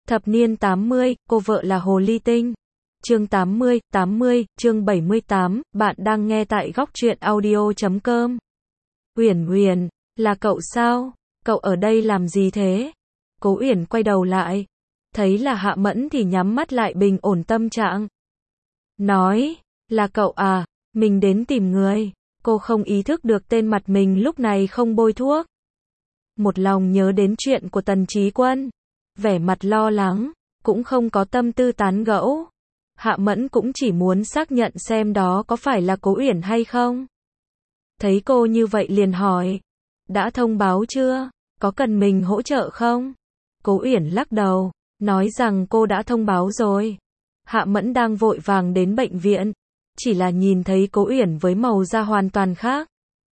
Thập niên 80, cô vợ là Hồ Ly Tinh. Chương 80, chương 78, bạn đang nghe tại góc truyện audio.com. Uyển Uyển, là cậu sao? Cậu ở đây làm gì thế? Cố Uyển quay đầu lại, thấy là Hạ Mẫn thì nhắm mắt lại bình ổn tâm trạng. Nói, là cậu à, mình đến tìm người. Cô không ý thức được tên mặt mình lúc này không bôi thuốc. Một lòng nhớ đến chuyện của Tần Chí Quân, vẻ mặt lo lắng, cũng không có tâm tư tán gẫu. Hạ Mẫn cũng chỉ muốn xác nhận xem đó có phải là Cố Uyển hay không. Thấy cô như vậy liền hỏi, đã thông báo chưa? Có cần mình hỗ trợ không? Cố Uyển lắc đầu, nói rằng cô đã thông báo rồi. Hạ Mẫn đang vội vàng đến bệnh viện, chỉ là nhìn thấy Cố Uyển với màu da hoàn toàn khác.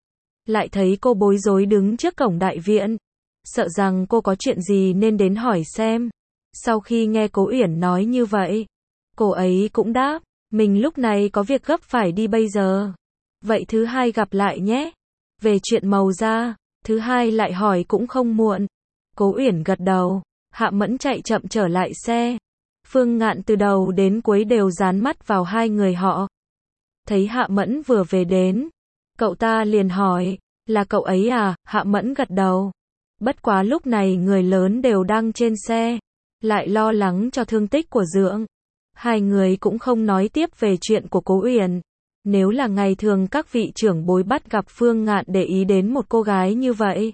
Lại thấy cô bối rối đứng trước cổng đại viện, sợ rằng cô có chuyện gì nên đến hỏi xem. Sau khi nghe Cố Uyển nói như vậy, cô ấy cũng đáp, mình lúc này có việc gấp phải đi bây giờ. Vậy thứ hai gặp lại nhé. Về chuyện màu da, thứ hai lại hỏi cũng không muộn. Cố Uyển gật đầu, Hạ Mẫn chạy chậm trở lại xe. Phương Ngạn từ đầu đến cuối đều dán mắt vào hai người họ. Thấy Hạ Mẫn vừa về đến, cậu ta liền hỏi, là cậu ấy à? Hạ Mẫn gật đầu. Bất quá lúc này người lớn đều đang trên xe, lại lo lắng cho thương tích của Dượng. Hai người cũng không nói tiếp về chuyện của Cố Uyển. Nếu là ngày thường các vị trưởng bối bắt gặp Phương Ngạn để ý đến một cô gái như vậy,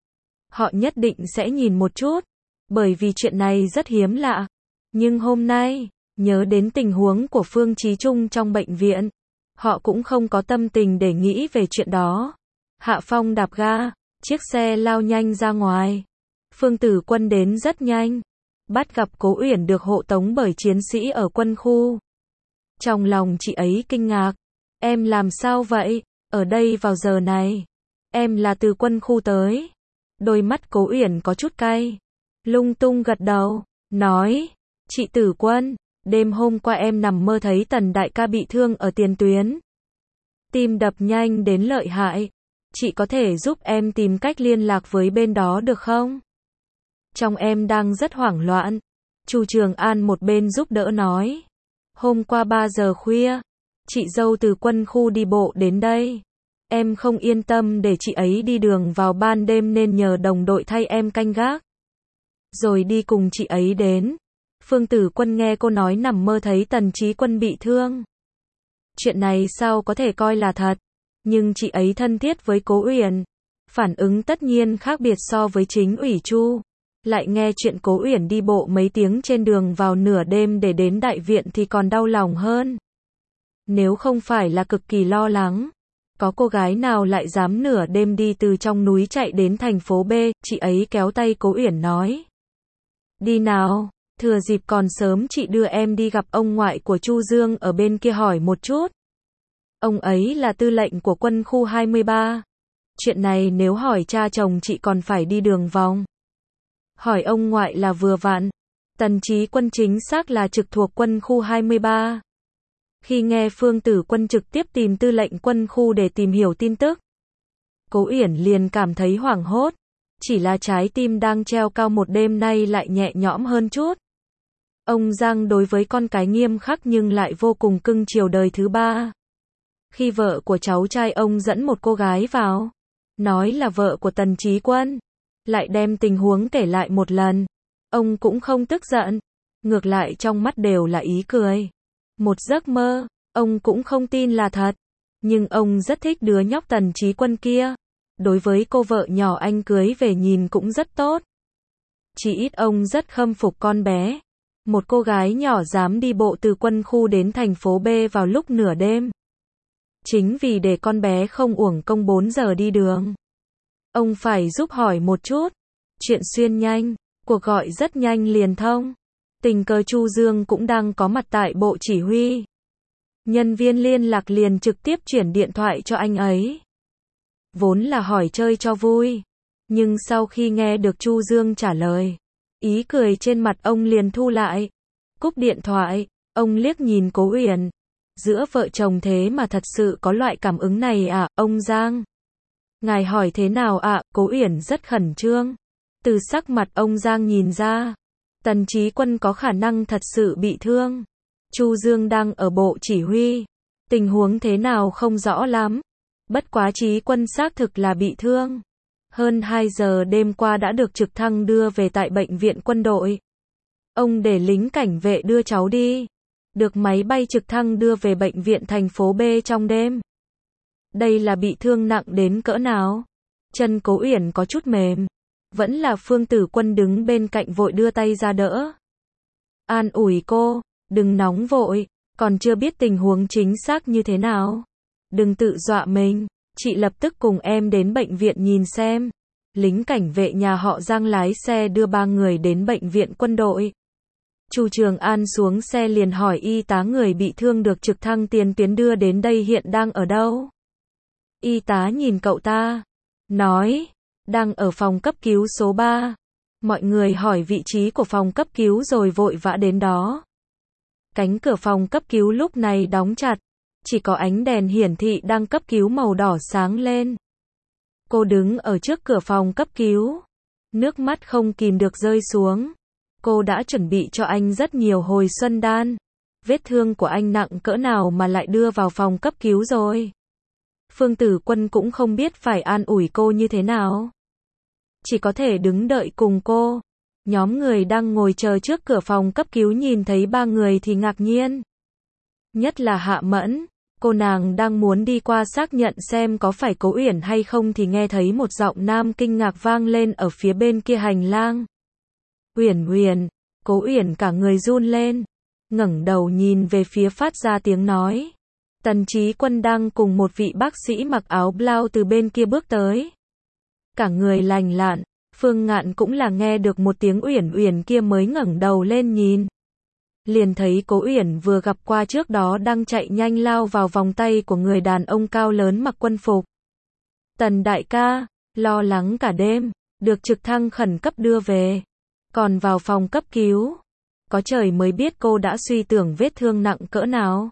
họ nhất định sẽ nhìn một chút, bởi vì chuyện này rất hiếm lạ. Nhưng hôm nay, nhớ đến tình huống của Phương Chí Trung trong bệnh viện, họ cũng không có tâm tình để nghĩ về chuyện đó. Hạ Phong đạp ga, chiếc xe lao nhanh ra ngoài. Phương Tử Quân đến rất nhanh, bắt gặp Cố Uyển được hộ tống bởi chiến sĩ ở quân khu. Trong lòng chị ấy kinh ngạc, em làm sao vậy, ở đây vào giờ này? Em là từ quân khu tới. Đôi mắt Cố Uyển có chút cay, lung tung gật đầu, nói, chị Tử Quân, đêm hôm qua em nằm mơ thấy Tần đại ca bị thương ở tiền tuyến. Tim đập nhanh đến lợi hại, chị có thể giúp em tìm cách liên lạc với bên đó được không? Trong em đang rất hoảng loạn. Chu Trường An một bên giúp đỡ nói, hôm qua 3 giờ khuya, chị dâu từ quân khu đi bộ đến đây. Em không yên tâm để chị ấy đi đường vào ban đêm nên nhờ đồng đội thay em canh gác. Rồi đi cùng chị ấy đến. Phương Tử Quân nghe cô nói nằm mơ thấy Tần Chí Quân bị thương. Chuyện này sao có thể coi là thật? Nhưng chị ấy thân thiết với Cố Uyển, phản ứng tất nhiên khác biệt so với chính ủy Chu. Lại nghe chuyện Cố Uyển đi bộ mấy tiếng trên đường vào nửa đêm để đến đại viện thì còn đau lòng hơn. Nếu không phải là cực kỳ lo lắng, có cô gái nào lại dám nửa đêm đi từ trong núi chạy đến thành phố B, chị ấy kéo tay Cố Uyển nói. Đi nào, thừa dịp còn sớm chị đưa em đi gặp ông ngoại của Chu Dương ở bên kia hỏi một chút. Ông ấy là tư lệnh của quân khu 23. Chuyện này nếu hỏi cha chồng chị còn phải đi đường vòng. Hỏi ông ngoại là vừa vặn. Tần Chí Quân chính xác là trực thuộc quân khu 23. Khi nghe Phương Tử Quân trực tiếp tìm tư lệnh quân khu để tìm hiểu tin tức, Cố Uyển liền cảm thấy hoảng hốt. Chỉ là trái tim đang treo cao một đêm nay lại nhẹ nhõm hơn chút. Ông Giang đối với con cái nghiêm khắc nhưng lại vô cùng cưng chiều đời thứ ba. Khi vợ của cháu trai ông dẫn một cô gái vào, nói là vợ của Tần Chí Quân, lại đem tình huống kể lại một lần, ông cũng không tức giận, ngược lại trong mắt đều là ý cười. Một giấc mơ, ông cũng không tin là thật, nhưng ông rất thích đứa nhóc Tần Chí Quân kia. Đối với cô vợ nhỏ anh cưới về nhìn cũng rất tốt. Chỉ ít ông rất khâm phục con bé. Một cô gái nhỏ dám đi bộ từ quân khu đến thành phố B vào lúc nửa đêm. Chính vì để con bé không uổng công 4 giờ đi đường. Ông phải giúp hỏi một chút. Chuyện xuyên nhanh, cuộc gọi rất nhanh liền thông. Tình cờ Chu Dương cũng đang có mặt tại bộ chỉ huy. Nhân viên liên lạc liền trực tiếp chuyển điện thoại cho anh ấy. Vốn là hỏi chơi cho vui, nhưng sau khi nghe được Chu Dương trả lời, ý cười trên mặt ông liền thu lại. Cúp điện thoại, ông liếc nhìn Cố Uyển. Giữa vợ chồng thế mà thật sự có loại cảm ứng này à, ông Giang? Ngài hỏi thế nào ạ? Cố Uyển rất khẩn trương. Từ sắc mặt ông Giang nhìn ra, Tần Chí Quân có khả năng thật sự bị thương. Chu Dương đang ở bộ chỉ huy. Tình huống thế nào không rõ lắm. Bất quá Chí Quân xác thực là bị thương. Hơn 2 giờ đêm qua đã được trực thăng đưa về tại bệnh viện quân đội. Ông để lính cảnh vệ đưa cháu đi. Được máy bay trực thăng đưa về bệnh viện thành phố B trong đêm. Đây là bị thương nặng đến cỡ nào? Chân Cố Uyển có chút mềm. Vẫn là Phương Tử Quân đứng bên cạnh vội đưa tay ra đỡ. An ủi cô, đừng nóng vội, còn chưa biết tình huống chính xác như thế nào. Đừng tự dọa mình, chị lập tức cùng em đến bệnh viện nhìn xem. Lính cảnh vệ nhà họ Giang lái xe đưa 3 người đến bệnh viện quân đội. Chu Trường An xuống xe liền hỏi y tá người bị thương được trực thăng tiền tuyến đưa đến đây hiện đang ở đâu. Y tá nhìn cậu ta, nói, đang ở phòng cấp cứu số 3. Mọi người hỏi vị trí của phòng cấp cứu rồi vội vã đến đó. Cánh cửa phòng cấp cứu lúc này đóng chặt, chỉ có ánh đèn hiển thị đang cấp cứu màu đỏ sáng lên. Cô đứng ở trước cửa phòng cấp cứu, nước mắt không kìm được rơi xuống. Cô đã chuẩn bị cho anh rất nhiều hồi xuân đan. Vết thương của anh nặng cỡ nào mà lại đưa vào phòng cấp cứu rồi. Phương Tử Quân cũng không biết phải an ủi cô như thế nào. Chỉ có thể đứng đợi cùng cô. Nhóm người đang ngồi chờ trước cửa phòng cấp cứu nhìn thấy 3 người thì ngạc nhiên. Nhất là Hạ Mẫn, cô nàng đang muốn đi qua xác nhận xem có phải Cố Uyển hay không thì nghe thấy một giọng nam kinh ngạc vang lên ở phía bên kia hành lang. Uyển Uyển, Cố Uyển cả người run lên, ngẩng đầu nhìn về phía phát ra tiếng nói. Tần Chí Quân đang cùng một vị bác sĩ mặc áo blau từ bên kia bước tới. Cả người lành lặn, Phương Ngạn cũng là nghe được một tiếng Uyển Uyển kia mới ngẩng đầu lên nhìn. Liền thấy Cố Uyển vừa gặp qua trước đó đang chạy nhanh lao vào vòng tay của người đàn ông cao lớn mặc quân phục. Tần đại ca, lo lắng cả đêm, được trực thăng khẩn cấp đưa về. Còn vào phòng cấp cứu. Có trời mới biết cô đã suy tưởng vết thương nặng cỡ nào.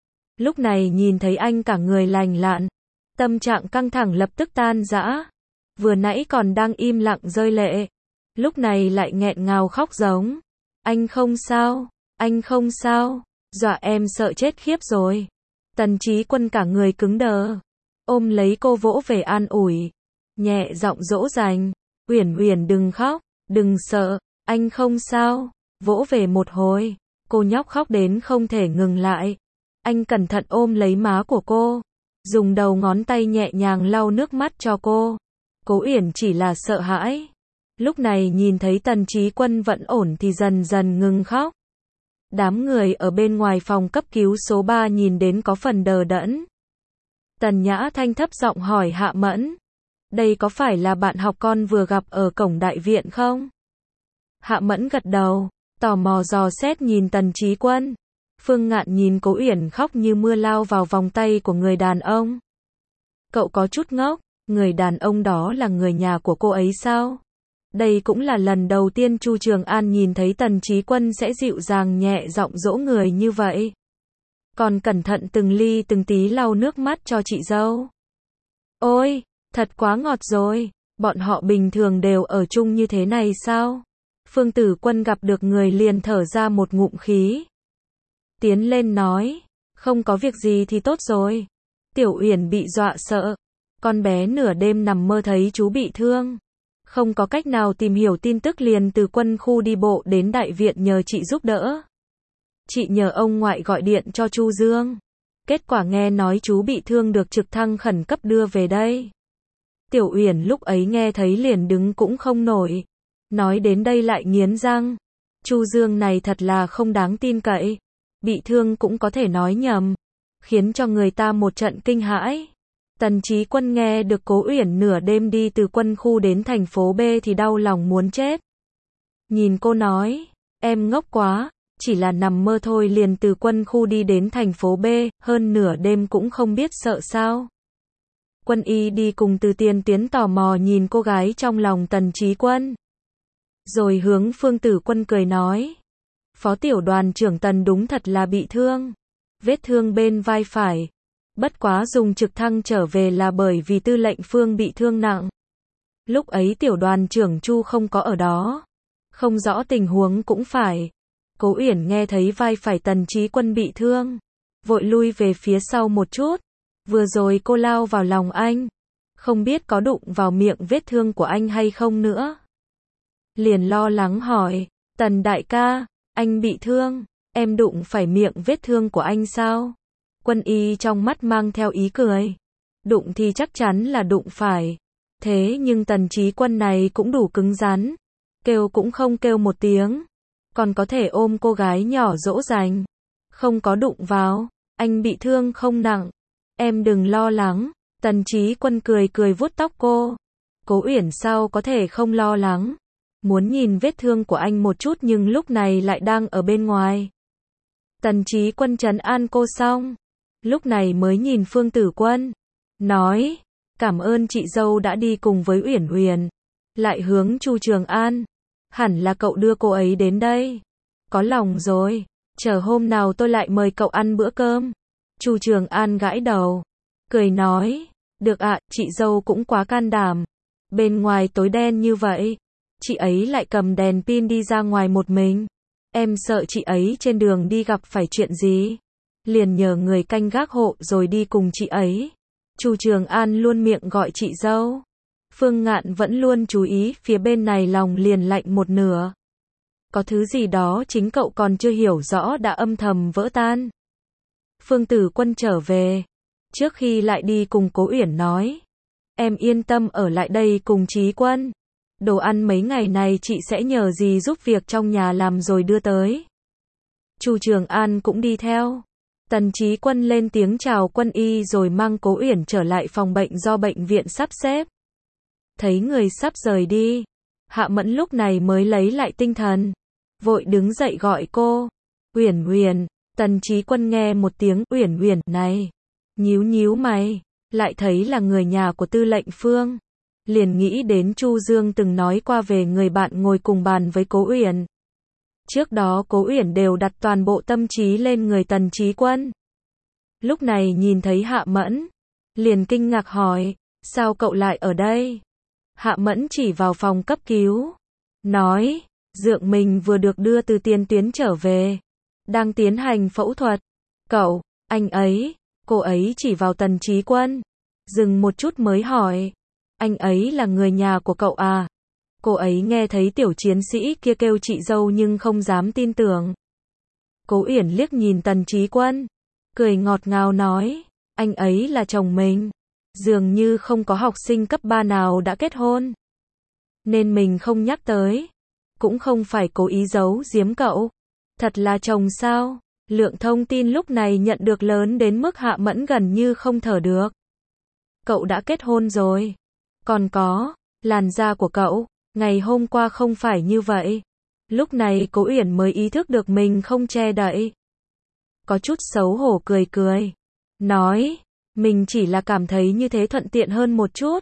Lúc này nhìn thấy anh cả người lành lặn, tâm trạng căng thẳng lập tức tan rã. Vừa nãy còn đang im lặng rơi lệ, lúc này lại nghẹn ngào khóc giống. Anh không sao, anh không sao, dọa em sợ chết khiếp rồi. Tần Chí Quân cả người cứng đờ, ôm lấy cô vỗ về an ủi, nhẹ giọng dỗ dành, Uyển Uyển đừng khóc, đừng sợ, anh không sao. Vỗ về một hồi, cô nhóc khóc đến không thể ngừng lại. Anh cẩn thận ôm lấy má của cô, dùng đầu ngón tay nhẹ nhàng lau nước mắt cho cô. Cố Uyển chỉ là sợ hãi. Lúc này nhìn thấy Tần Chí Quân vẫn ổn thì dần dần ngừng khóc. Đám người ở bên ngoài phòng cấp cứu số 3 nhìn đến có phần đờ đẫn. Tần Nhã Thanh thấp giọng hỏi Hạ Mẫn, đây có phải là bạn học con vừa gặp ở cổng đại viện không? Hạ Mẫn gật đầu, tò mò dò xét nhìn Tần Chí Quân. Phương Ngạn nhìn Cố Uyển khóc như mưa lao vào vòng tay của người đàn ông. Cậu có chút ngốc, người đàn ông đó là người nhà của cô ấy sao? Đây cũng là lần đầu tiên Chu Trường An nhìn thấy Tần Chí Quân sẽ dịu dàng nhẹ giọng dỗ người như vậy. Còn cẩn thận từng ly từng tí lau nước mắt cho chị dâu. Ôi, thật quá ngọt rồi, bọn họ bình thường đều ở chung như thế này sao? Phương Tử Quân gặp được người liền thở ra một ngụm khí. Tiến lên nói, không có việc gì thì tốt rồi. Tiểu Uyển bị dọa sợ. Con bé nửa đêm nằm mơ thấy chú bị thương. Không có cách nào tìm hiểu tin tức liền từ quân khu đi bộ đến đại viện nhờ chị giúp đỡ. Chị nhờ ông ngoại gọi điện cho Chu Dương. Kết quả nghe nói chú bị thương được trực thăng khẩn cấp đưa về đây. Tiểu Uyển lúc ấy nghe thấy liền đứng cũng không nổi. Nói đến đây lại nghiến răng. Chu Dương này thật là không đáng tin cậy. Bị thương cũng có thể nói nhầm. Khiến cho người ta một trận kinh hãi. Tần Chí Quân nghe được Cố Uyển nửa đêm đi từ quân khu đến thành phố B thì đau lòng muốn chết. Nhìn cô nói, em ngốc quá, chỉ là nằm mơ thôi liền từ quân khu đi đến thành phố B, hơn nửa đêm cũng không biết sợ sao. Quân y đi cùng Từ Tiên Tiến tò mò nhìn cô gái trong lòng Tần Chí Quân. Rồi hướng Phương Tử Quân cười nói, Phó tiểu đoàn trưởng Tần đúng thật là bị thương. Vết thương bên vai phải. Bất quá dùng trực thăng trở về là bởi vì tư lệnh Phương bị thương nặng. Lúc ấy tiểu đoàn trưởng Chu không có ở đó. Không rõ tình huống cũng phải. Cố Uyển nghe thấy vai phải Tần Chí Quân bị thương, vội lui về phía sau một chút. Vừa rồi cô lao vào lòng anh, không biết có đụng vào miệng vết thương của anh hay không nữa. Liền lo lắng hỏi, Tần đại ca, anh bị thương, em đụng phải miệng vết thương của anh sao? Quân y trong mắt mang theo ý cười. Đụng thì chắc chắn là đụng phải. Thế nhưng Tần Chí Quân này cũng đủ cứng rắn. Kêu cũng không kêu một tiếng. Còn có thể ôm cô gái nhỏ dỗ dành. Không có đụng vào. Anh bị thương không nặng. Em đừng lo lắng. Tần Chí Quân cười cười vuốt tóc cô. Cố Uyển sao có thể không lo lắng. Muốn nhìn vết thương của anh một chút nhưng lúc này lại đang ở bên ngoài. Tần Chí Quân trấn an cô xong. Lúc này mới nhìn Phương Tử Quân. Nói, cảm ơn chị dâu đã đi cùng với Uyển Huyền. Lại hướng Chu Trường An. Hẳn là cậu đưa cô ấy đến đây. Có lòng rồi. Chờ hôm nào tôi lại mời cậu ăn bữa cơm. Chu Trường An gãi đầu. Cười nói. Được ạ, chị dâu cũng quá can đảm. Bên ngoài tối đen như vậy. Chị ấy lại cầm đèn pin đi ra ngoài một mình. Em sợ chị ấy trên đường đi gặp phải chuyện gì. Liền nhờ người canh gác hộ rồi đi cùng chị ấy. Chu Trường An luôn miệng gọi chị dâu. Phương Ngạn vẫn luôn chú ý phía bên này, lòng liền lạnh một nửa. Có thứ gì đó chính cậu còn chưa hiểu rõ đã âm thầm vỡ tan. Phương Tử Quân trở về. Trước khi lại đi cùng Cố Uyển nói. Em yên tâm ở lại đây cùng Chí Quân. Đồ ăn mấy ngày này chị sẽ nhờ dì giúp việc trong nhà làm rồi đưa tới. Chu Trường An cũng đi theo. Tần Chí Quân lên tiếng chào quân y rồi mang Cố Uyển trở lại phòng bệnh do bệnh viện sắp xếp. Thấy người sắp rời đi, Hạ Mẫn lúc này mới lấy lại tinh thần, vội đứng dậy gọi cô. Uyển Huyền. Tần Chí Quân nghe một tiếng Uyển Huyền này, nhíu nhíu mày, lại thấy là người nhà của Tư lệnh Phương. Liền nghĩ đến Chu Dương từng nói qua về người bạn ngồi cùng bàn với Cố Uyển. Trước đó Cố Uyển đều đặt toàn bộ tâm trí lên người Tần Chí Quân. Lúc này nhìn thấy Hạ Mẫn, liền kinh ngạc hỏi, sao cậu lại ở đây? Hạ Mẫn chỉ vào phòng cấp cứu, nói, Dượng mình vừa được đưa từ tiền tuyến trở về, đang tiến hành phẫu thuật. Cậu, anh ấy, cô ấy chỉ vào Tần Chí Quân, dừng một chút mới hỏi, anh ấy là người nhà của cậu à? Cô ấy nghe thấy tiểu chiến sĩ kia kêu chị dâu nhưng không dám tin tưởng. Cố Uyển liếc nhìn Tần Chí Quân, cười ngọt ngào nói, anh ấy là chồng mình. Dường như không có học sinh cấp 3 nào đã kết hôn. Nên mình không nhắc tới. Cũng không phải cố ý giấu giếm cậu. Thật là chồng sao? Lượng thông tin lúc này nhận được lớn đến mức Hạ Mẫn gần như không thở được. Cậu đã kết hôn rồi. Còn có, làn da của cậu, ngày hôm qua không phải như vậy. Lúc này Cố Uyển mới ý thức được mình không che đậy. Có chút xấu hổ cười cười. Nói, mình chỉ là cảm thấy như thế thuận tiện hơn một chút.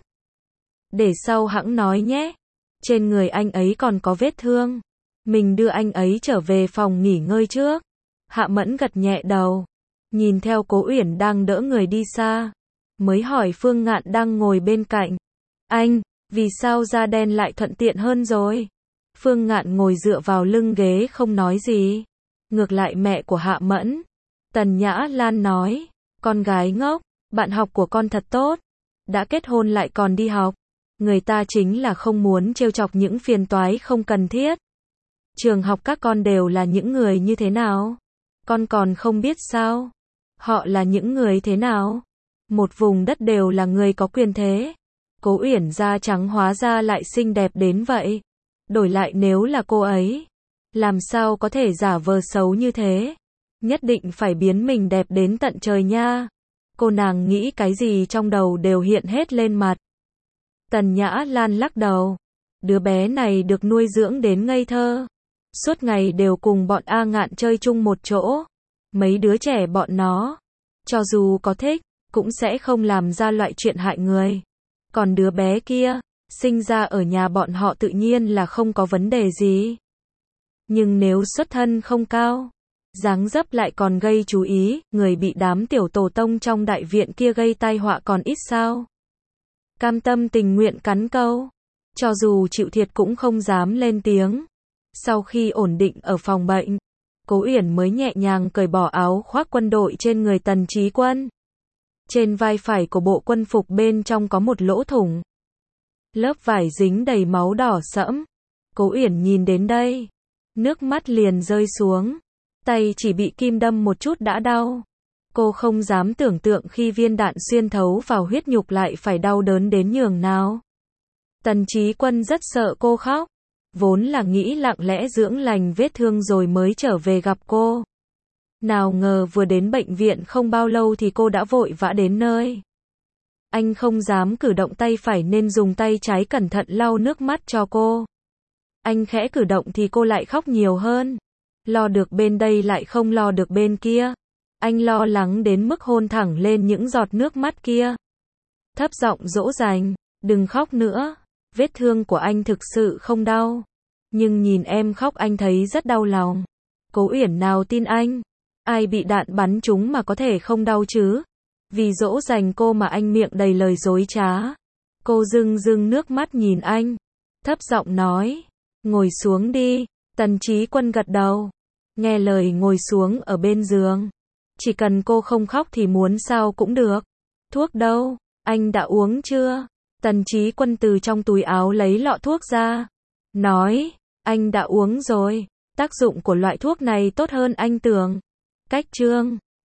Để sau hẵng nói nhé. Trên người anh ấy còn có vết thương. Mình đưa anh ấy trở về phòng nghỉ ngơi trước. Hạ Mẫn gật nhẹ đầu. Nhìn theo Cố Uyển đang đỡ người đi xa. Mới hỏi Phương Ngạn đang ngồi bên cạnh. Anh, vì sao da đen lại thuận tiện hơn rồi? Phương Ngạn ngồi dựa vào lưng ghế không nói gì. Ngược lại mẹ của Hạ Mẫn, Tần Nhã Lan nói. Con gái ngốc, bạn học của con thật tốt. Đã kết hôn lại còn đi học. Người ta chính là không muốn trêu chọc những phiền toái không cần thiết. Trường học các con đều là những người như thế nào? Con còn không biết sao? Họ là những người thế nào? Một vùng đất đều là người có quyền thế. Cố Uyển da trắng hóa ra lại xinh đẹp đến vậy. Đổi lại nếu là cô ấy, làm sao có thể giả vờ xấu như thế? Nhất định phải biến mình đẹp đến tận trời nha. Cô nàng nghĩ cái gì trong đầu đều hiện hết lên mặt. Tần Nhã Lan lắc đầu. Đứa bé này được nuôi dưỡng đến ngây thơ. Suốt ngày đều cùng bọn A Ngạn chơi chung một chỗ. Mấy đứa trẻ bọn nó, cho dù có thích, cũng sẽ không làm ra loại chuyện hại người. Còn đứa bé kia, sinh ra ở nhà bọn họ tự nhiên là không có vấn đề gì. Nhưng nếu xuất thân không cao, dáng dấp lại còn gây chú ý, người bị đám tiểu tổ tông trong đại viện kia gây tai họa còn ít sao? Cam tâm tình nguyện cắn câu, cho dù chịu thiệt cũng không dám lên tiếng. Sau khi ổn định ở phòng bệnh, Cố Uyển mới nhẹ nhàng cởi bỏ áo khoác quân đội trên người Tần Chí Quân. Trên vai phải của bộ quân phục bên trong có một lỗ thủng. Lớp vải dính đầy máu đỏ sẫm. Cố Uyển nhìn đến đây, nước mắt liền rơi xuống. Tay chỉ bị kim đâm một chút đã đau. Cô không dám tưởng tượng khi viên đạn xuyên thấu vào huyết nhục lại phải đau đớn đến nhường nào. Tần Chí Quân rất sợ cô khóc. Vốn là nghĩ lặng lẽ dưỡng lành vết thương rồi mới trở về gặp cô. Nào ngờ vừa đến bệnh viện không bao lâu thì cô đã vội vã đến nơi. Anh không dám cử động tay phải nên dùng tay trái cẩn thận lau nước mắt cho cô. Anh khẽ cử động thì cô lại khóc nhiều hơn. Lo được bên đây lại không lo được bên kia. Anh lo lắng đến mức hôn thẳng lên những giọt nước mắt kia. Thấp giọng dỗ dành, đừng khóc nữa. Vết thương của anh thực sự không đau. Nhưng nhìn em khóc anh thấy rất đau lòng. Cố Uyển nào tin anh. Ai bị đạn bắn trúng mà có thể không đau chứ. Vì dỗ dành cô mà anh miệng đầy lời dối trá. Cô rưng rưng nước mắt nhìn anh. Thấp giọng nói. Ngồi xuống đi. Tần Chí Quân gật đầu. Nghe lời ngồi xuống ở bên giường. Chỉ cần cô không khóc thì muốn sao cũng được. Thuốc đâu? Anh đã uống chưa? Tần Chí Quân từ trong túi áo lấy lọ thuốc ra. Nói. Anh đã uống rồi. Tác dụng của loại thuốc này tốt hơn anh tưởng. Cách chương